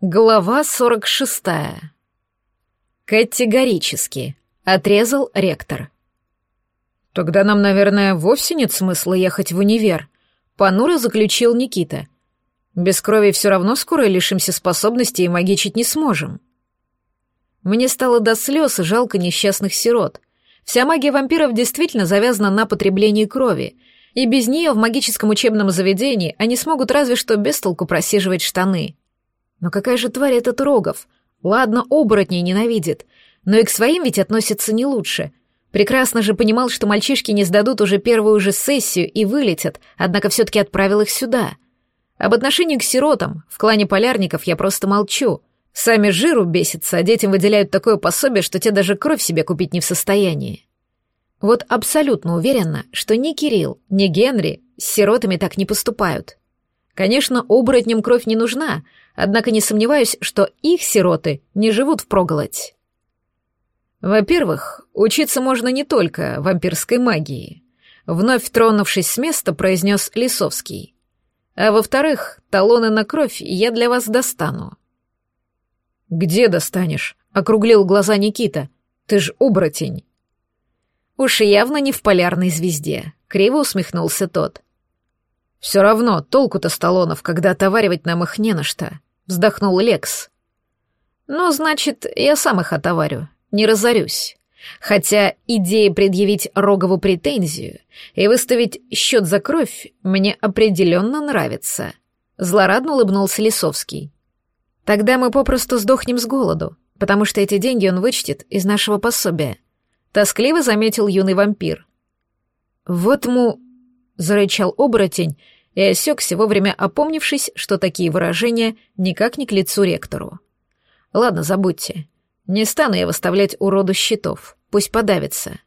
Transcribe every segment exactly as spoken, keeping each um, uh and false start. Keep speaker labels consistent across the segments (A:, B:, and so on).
A: Глава сорок шестая. Категорически отрезал ректор. «Тогда нам, наверное, вовсе нет смысла ехать в универ», — понуро заключил Никита. «Без крови все равно скоро лишимся способностей и магичить не сможем». Мне стало до слез жалко несчастных сирот. Вся магия вампиров действительно завязана на потреблении крови, и без нее в магическом учебном заведении они смогут разве что без толку просиживать штаны. Но какая же тварь этот Рогов? Ладно, оборотней ненавидит, но и к своим ведь относится не лучше. Прекрасно же понимал, что мальчишки не сдадут уже первую же сессию и вылетят, однако все-таки отправил их сюда. Об отношении к сиротам в клане полярников я просто молчу. Сами жиру бесятся, а детям выделяют такое пособие, что те даже кровь себе купить не в состоянии. Вот абсолютно уверена, что ни Кирилл, ни Генри с сиротами так не поступают. Конечно, оборотням кровь не нужна, однако не сомневаюсь, что их сироты не живут впроголодь. Во-первых, учиться можно не только вампирской магии, вновь тронувшись с места, произнес Лисовский. А во-вторых, талоны на кровь я для вас достану. «Где достанешь?» — округлил глаза Никита. «Ты ж оборотень». «Уж явно не в полярной звезде», — криво усмехнулся тот. «Все равно толку-то с талонов, когда отоваривать нам их не на что», — вздохнул Лекс. «Ну, значит, я сам их отоварю, не разорюсь. Хотя идея предъявить Рогову претензию и выставить счет за кровь мне определенно нравится», — злорадно улыбнулся Лисовский. «Тогда мы попросту сдохнем с голоду, потому что эти деньги он вычтет из нашего пособия», — тоскливо заметил юный вампир. «Вот му...» — зарычал оборотень и осекся, вовремя опомнившись, что такие выражения никак не к лицу ректору. «Ладно, забудьте. Не стану я выставлять уроду счетов. Пусть подавится».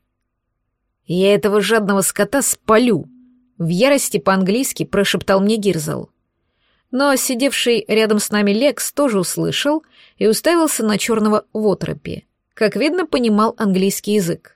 A: «Я этого жадного скота спалю!» — в ярости по-английски прошептал мне Гирзл. Но сидевший рядом с нами Лекс тоже услышал и уставился на черного в оторопи. Как видно, понимал английский язык.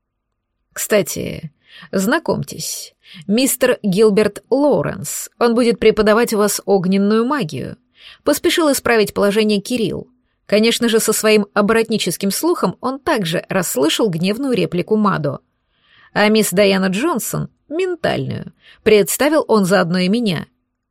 A: «Кстати, знакомьтесь, мистер Гилберт Лоуренс. Он будет преподавать у вас огненную магию», — поспешил исправить положение Кирилл. Конечно же, со своим оборотническим слухом он также расслышал гневную реплику Мадо. А мисс Дайана Джонсон — ментальную. Представил он заодно и меня.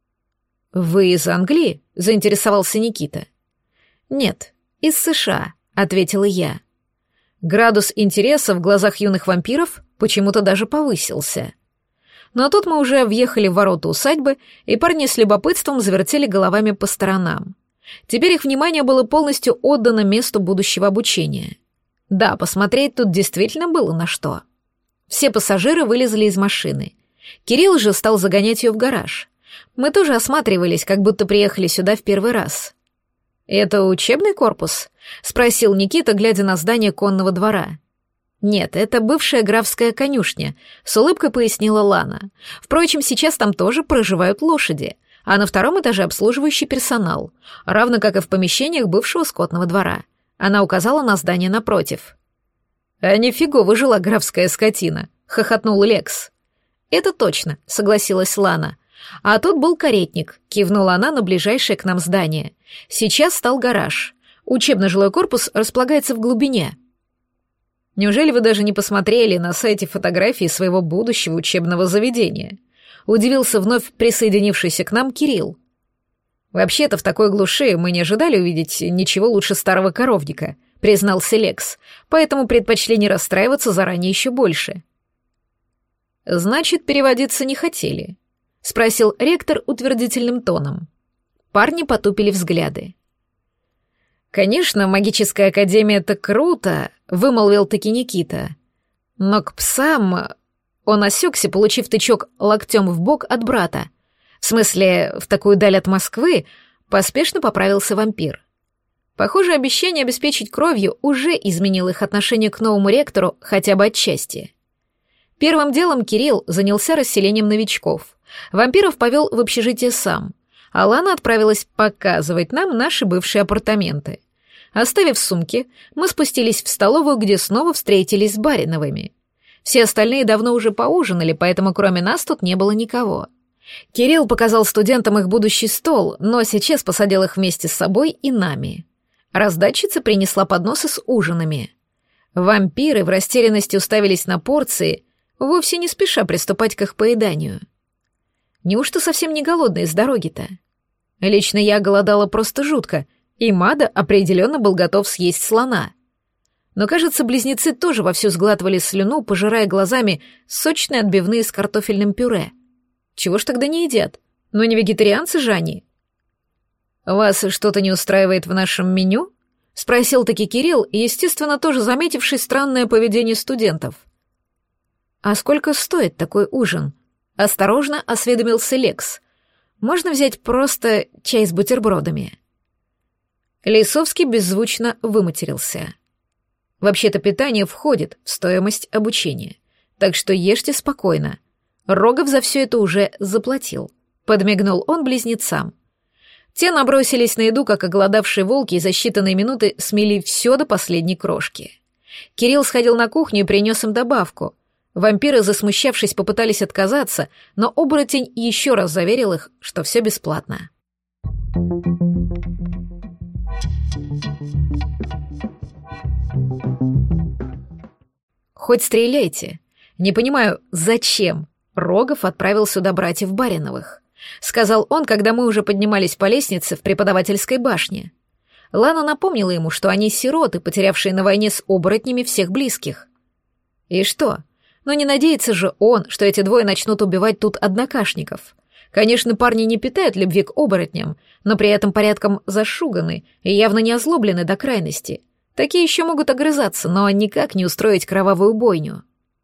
A: «Вы из Англии?» — заинтересовался Никита. «Нет, из США», — ответила я. Градус интереса в глазах юных вампиров почему-то даже повысился. Но тут мы уже въехали в ворота усадьбы, и парни с любопытством завертели головами по сторонам. Теперь их внимание было полностью отдано месту будущего обучения. Да, посмотреть тут действительно было на что. Все пассажиры вылезли из машины. Кирилл же стал загонять ее в гараж. Мы тоже осматривались, как будто приехали сюда в первый раз. «Это учебный корпус?» — спросил Никита, глядя на здание конного двора. «Нет, это бывшая графская конюшня», — с улыбкой пояснила Лана. «Впрочем, сейчас там тоже проживают лошади, а на втором этаже обслуживающий персонал, равно как и в помещениях бывшего скотного двора». Она указала на здание напротив. «А нифигово жила графская скотина», — хохотнул Лекс. «Это точно», — согласилась Лана. «А тут был каретник», — кивнула она на ближайшее к нам здание. «Сейчас стал гараж. Учебно-жилой корпус располагается в глубине». «Неужели вы даже не посмотрели на сайте фотографии своего будущего учебного заведения?» — удивился вновь присоединившийся к нам Кирилл. «Вообще-то в такой глуши мы не ожидали увидеть ничего лучше старого коровника», — признался Лекс, «поэтому предпочли не расстраиваться заранее еще больше». «Значит, переводиться не хотели?» — спросил ректор утвердительным тоном. Парни потупили взгляды. «Конечно, магическая академия — это круто», — вымолвил таки Никита. «Но к псам...» Он осекся, получив тычок локтем в бок от брата. В смысле, в такую даль от Москвы поспешно поправился вампир. Похоже, обещание обеспечить кровью уже изменило их отношение к новому ректору хотя бы отчасти. Первым делом Кирилл занялся расселением новичков. Вампиров повел в общежитие сам, а Лана отправилась показывать нам наши бывшие апартаменты. Оставив сумки, мы спустились в столовую, где снова встретились с Бариновыми. Все остальные давно уже поужинали, поэтому кроме нас тут не было никого. Кирилл показал студентам их будущий стол, но сейчас посадил их вместе с собой и нами. Раздатчица принесла подносы с ужинами. Вампиры в растерянности уставились на порции, вовсе не спеша приступать к их поеданию. Неужто совсем не голодные с дороги-то? Лично я голодала просто жутко, и Мада определенно был готов съесть слона. Но, кажется, близнецы тоже вовсю сглатывали слюну, пожирая глазами сочные отбивные с картофельным пюре. Чего ж тогда не едят? Ну не вегетарианцы же они. «Вас что-то не устраивает в нашем меню?» — спросил-таки Кирилл, естественно, тоже заметивший странное поведение студентов. «А сколько стоит такой ужин?» — осторожно осведомился Лекс. «Можно взять просто чай с бутербродами?» Лисовский беззвучно выматерился. «Вообще-то питание входит в стоимость обучения, так что ешьте спокойно. Рогов за все это уже заплатил», — подмигнул он близнецам. Те набросились на еду, как оголодавшие волки, и за считанные минуты смели все до последней крошки. Кирилл сходил на кухню и принес им добавку. Вампиры, засмущавшись, попытались отказаться, но оборотень еще раз заверил их, что все бесплатно. «Хоть стреляйте. Не понимаю, зачем Рогов отправил сюда братьев Бариновых?» — сказал он, когда мы уже поднимались по лестнице в преподавательской башне. Лана напомнила ему, что они сироты, потерявшие на войне с оборотнями всех близких. И что? Но не надеется же он, что эти двое начнут убивать тут однокашников. Конечно, парни не питают любви к оборотням, но при этом порядком зашуганы и явно не озлоблены до крайности. Такие еще могут огрызаться, но никак не устроить кровавую бойню.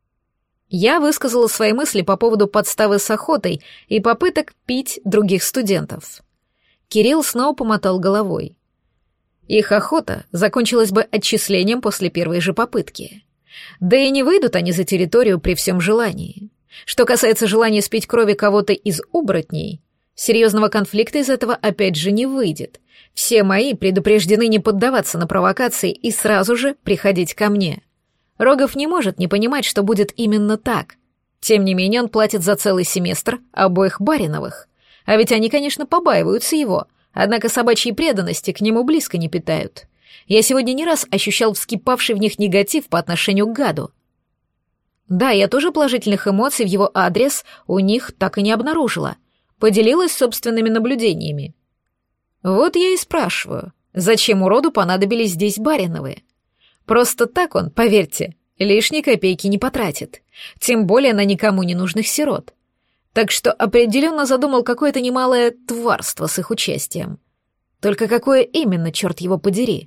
A: Я высказала свои мысли по поводу подставы с охотой и попыток пить других студентов. Кирилл снова помотал головой. Их охота закончилась бы отчислением после первой же попытки. Да и не выйдут они за территорию при всем желании. Что касается желания спить крови кого-то из оборотней, серьезного конфликта из этого опять же не выйдет. Все мои предупреждены не поддаваться на провокации и сразу же приходить ко мне. Рогов не может не понимать, что будет именно так. Тем не менее, он платит за целый семестр обоих Бариновых. А ведь они, конечно, побаиваются его, однако собачьей преданности к нему близко не питают. Я сегодня не раз ощущал вскипавший в них негатив по отношению к гаду. Да, я тоже положительных эмоций в его адрес у них так и не обнаружила. Поделилась собственными наблюдениями. Вот я и спрашиваю, зачем уроду понадобились здесь Бариновы? Просто так он, поверьте, лишней копейки не потратит, тем более на никому не нужных сирот. Так что определенно задумал какое-то немалое тварство с их участием. Только какое именно, черт его подери?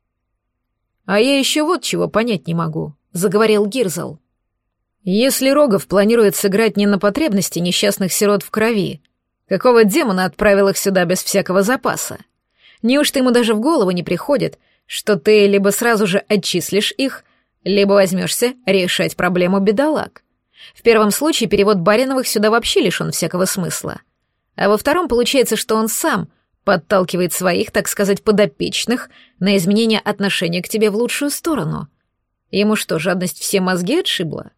A: «А я еще вот чего понять не могу», — заговорил Гирзл. «Если Рогов планирует сыграть не на потребности несчастных сирот в крови, какого демона отправил их сюда без всякого запаса? Неужто ему даже в голову не приходит, что ты либо сразу же отчислишь их, либо возьмешься решать проблему бедолаг? В первом случае перевод Бариновых сюда вообще лишен всякого смысла. А во втором получается, что он сам подталкивает своих, так сказать, подопечных на изменение отношения к тебе в лучшую сторону. Ему что, жадность все мозги отшибла?»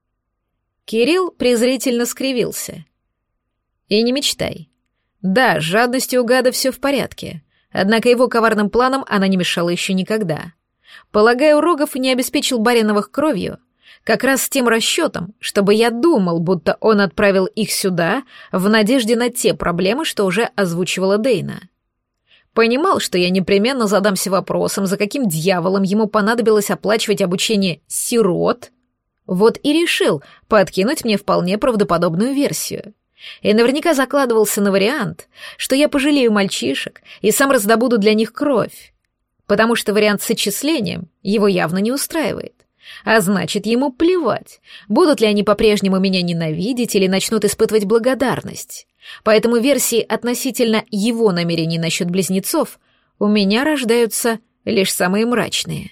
A: Кирилл презрительно скривился. «И не мечтай. Да, с жадностью у гада все в порядке. Однако его коварным планам она не мешала еще никогда. Полагаю, Рогов не обеспечил Бариновых кровью, как раз с тем расчетом, чтобы я думал, будто он отправил их сюда в надежде на те проблемы, что уже озвучивала Дейна. Понимал, что я непременно задамся вопросом, за каким дьяволом ему понадобилось оплачивать обучение сирот, вот и решил подкинуть мне вполне правдоподобную версию. И наверняка закладывался на вариант, что я пожалею мальчишек и сам раздобуду для них кровь, потому что вариант с отчислением его явно не устраивает. А значит, ему плевать, будут ли они по-прежнему меня ненавидеть или начнут испытывать благодарность. Поэтому версии относительно его намерений насчет близнецов у меня рождаются лишь самые мрачные.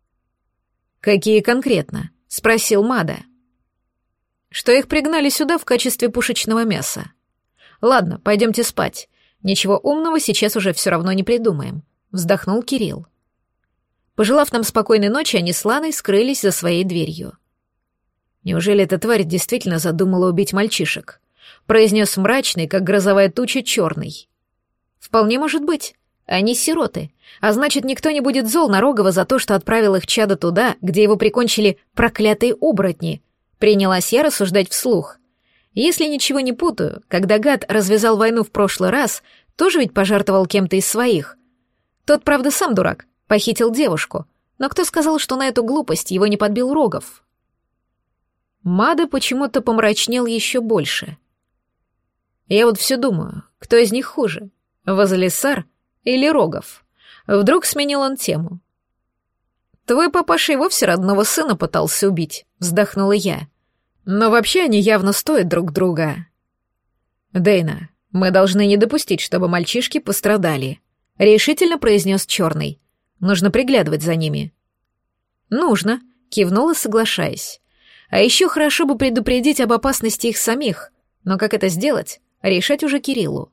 A: «Какие конкретно?» — спросил Мада. «Что их пригнали сюда в качестве пушечного мяса. Ладно, пойдемте спать. Ничего умного сейчас уже все равно не придумаем», — вздохнул Кирилл. Пожелав нам спокойной ночи, они с Ланой скрылись за своей дверью. Неужели эта тварь действительно задумала убить мальчишек? — произнес мрачный, как грозовая туча, черный. «Вполне может быть. Они сироты, а значит, никто не будет зол на Рогова за то, что отправил их чадо туда, где его прикончили проклятые оборотни», — принялась я рассуждать вслух. «Если ничего не путаю, когда гад развязал войну в прошлый раз, тоже ведь пожертвовал кем-то из своих. Тот, правда, сам дурак, похитил девушку, но кто сказал, что на эту глупость его не подбил Рогов?» Мада почему-то помрачнел еще больше. «Я вот все думаю, кто из них хуже, Вазалисар или Рогов?» Вдруг сменил он тему. «Твой папаша и вовсе родного сына пытался убить», — вздохнула я. «Но вообще они явно стоят друг друга». «Дейна, мы должны не допустить, чтобы мальчишки пострадали», — решительно произнес Черный. «Нужно приглядывать за ними». «Нужно», — кивнула, соглашаясь. «А еще хорошо бы предупредить об опасности их самих, но как это сделать, решать уже Кириллу».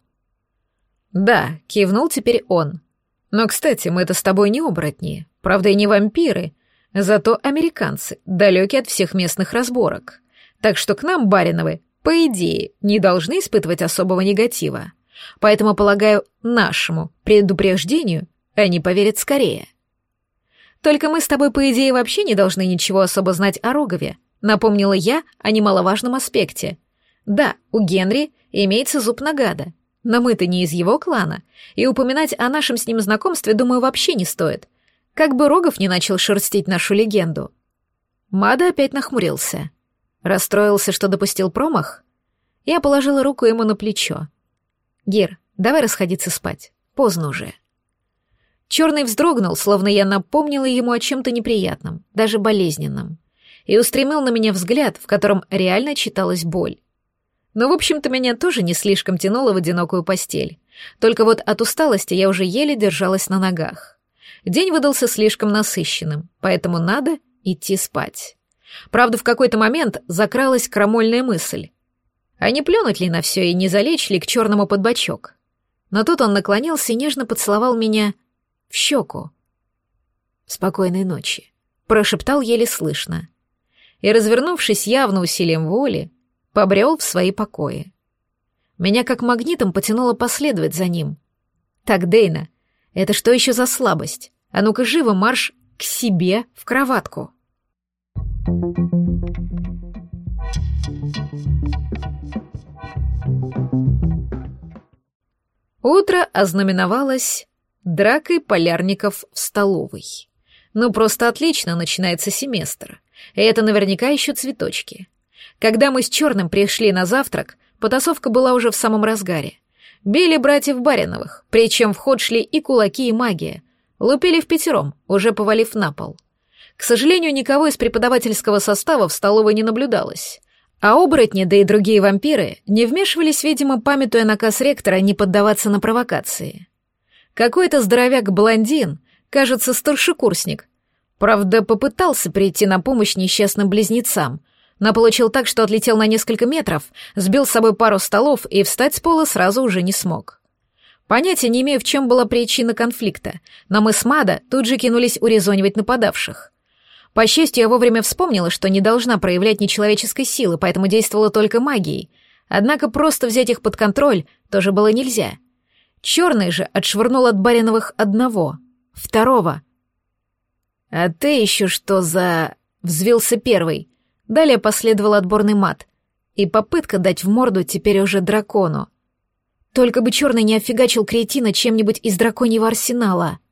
A: «Да», — кивнул теперь он. «Но, кстати, мы-то с тобой не оборотни, правда и не вампиры, зато американцы, далекие от всех местных разборок. Так что к нам, Бариновы, по идее, не должны испытывать особого негатива. Поэтому, полагаю, нашему предупреждению они поверят скорее». «Только мы с тобой, по идее, вообще не должны ничего особо знать о Рогове», напомнила я о немаловажном аспекте. «Да, у Генри имеется зуб на гада, но мы-то не из его клана, и упоминать о нашем с ним знакомстве, думаю, вообще не стоит. Как бы Рогов не начал шерстить нашу легенду». Мада опять нахмурился. Расстроился, что допустил промах? Я положила руку ему на плечо. «Гер, давай расходиться спать. Поздно уже». Черный вздрогнул, словно я напомнила ему о чем-то неприятном, даже болезненном, и устремил на меня взгляд, в котором реально читалась боль. Но, в общем-то, меня тоже не слишком тянуло в одинокую постель. Только вот от усталости я уже еле держалась на ногах. День выдался слишком насыщенным, поэтому надо идти спать. Правда, в какой-то момент закралась крамольная мысль. А не плюнуть ли на все и не залечь ли к черному под бочок? Но тут он наклонился и нежно поцеловал меня в щеку. «Спокойной ночи», — прошептал еле слышно. И, развернувшись явно усилием воли, побрел в свои покои. Меня как магнитом потянуло последовать за ним. «Так, Дейна, это что еще за слабость? А ну-ка живо марш к себе в кроватку». Утро ознаменовалось дракой полярников в столовой. Ну, просто отлично начинается семестр. И это наверняка еще цветочки. Когда мы с Черным пришли на завтрак, потасовка была уже в самом разгаре. Били братьев Бариновых, причем в ход шли и кулаки, и магия. Лупили впятером, уже повалив на пол. К сожалению, никого из преподавательского состава в столовой не наблюдалось. А оборотни, да и другие вампиры, не вмешивались, видимо, памятуя наказ ректора не поддаваться на провокации. Какой-то здоровяк-блондин, кажется, старшекурсник, правда, попытался прийти на помощь несчастным близнецам, но получил так, что отлетел на несколько метров, сбил с собой пару столов и встать с пола сразу уже не смог. Понятия не имею, в чем была причина конфликта, но мы с Мада тут же кинулись урезонивать нападавших. По счастью, я вовремя вспомнила, что не должна проявлять нечеловеческой силы, поэтому действовала только магией. Однако просто взять их под контроль тоже было нельзя. Черный же отшвырнул от Бариновых одного, второго. «А ты еще что за...» — взвился первый. Далее последовал отборный мат и попытка дать в морду теперь уже дракону. Только бы Черный не офигачил кретина чем-нибудь из драконьего арсенала.